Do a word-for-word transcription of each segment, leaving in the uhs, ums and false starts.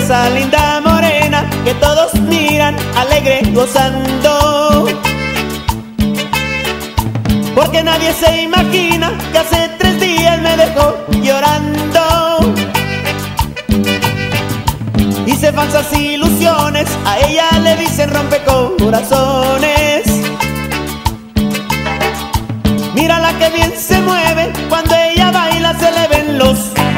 esa linda morena que todos miran alegre gozando, porque nadie se imagina que hace tres días me dejó llorando. Hice falsas ilusiones, a ella le dicen rompecorazones. Mírala que bien se mueve, cuando ella baila se le ven los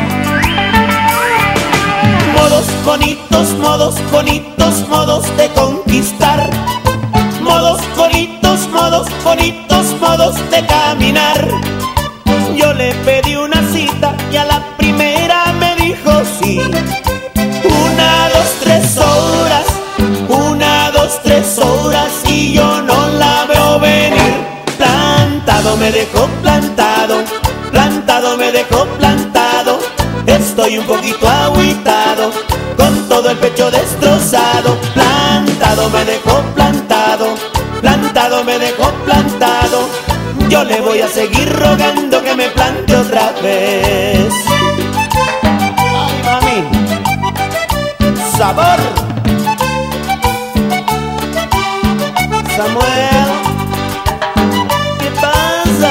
modos bonitos, modos bonitos, modos de conquistar. Modos bonitos, modos bonitos, modos de caminar. Yo le pedí una cita y a la primera me dijo sí. Una, dos, tres horas, una, dos, tres horas y yo no la veo venir. Plantado me dejó plantado, plantado me dejó plantado. Estoy un poquito agüitado, con todo el pecho destrozado. Plantado me dejó plantado, plantado me dejó plantado. Yo le voy a seguir rogando que me plante otra vez. Ay, mami, sabor. Samuel, ¿qué pasa?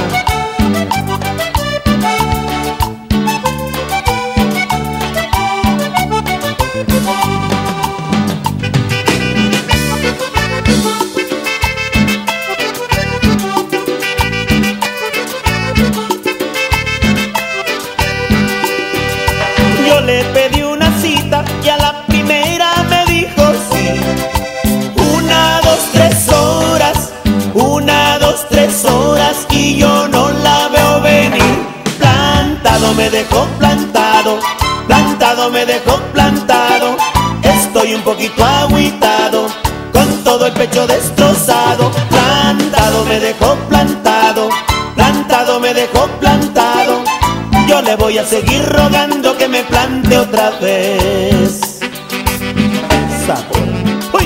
Yo le pedí una cita y a la primera me dijo sí. Una, dos, tres horas, una, dos, tres horas y yo no la veo venir. Plantado me dejó plantado, plantado me dejó plantado. Estoy un poquito agüitado, con todo el pecho destrozado. Plantado me dejó plantado, plantado me dejó plantado. Yo le voy a seguir rogando que me plante otra vez. Sabor. ¡Uy!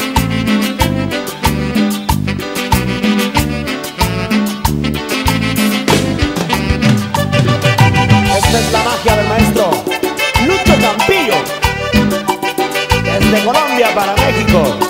Esta es la magia del maestro Lucho Campillo, desde Colombia para México.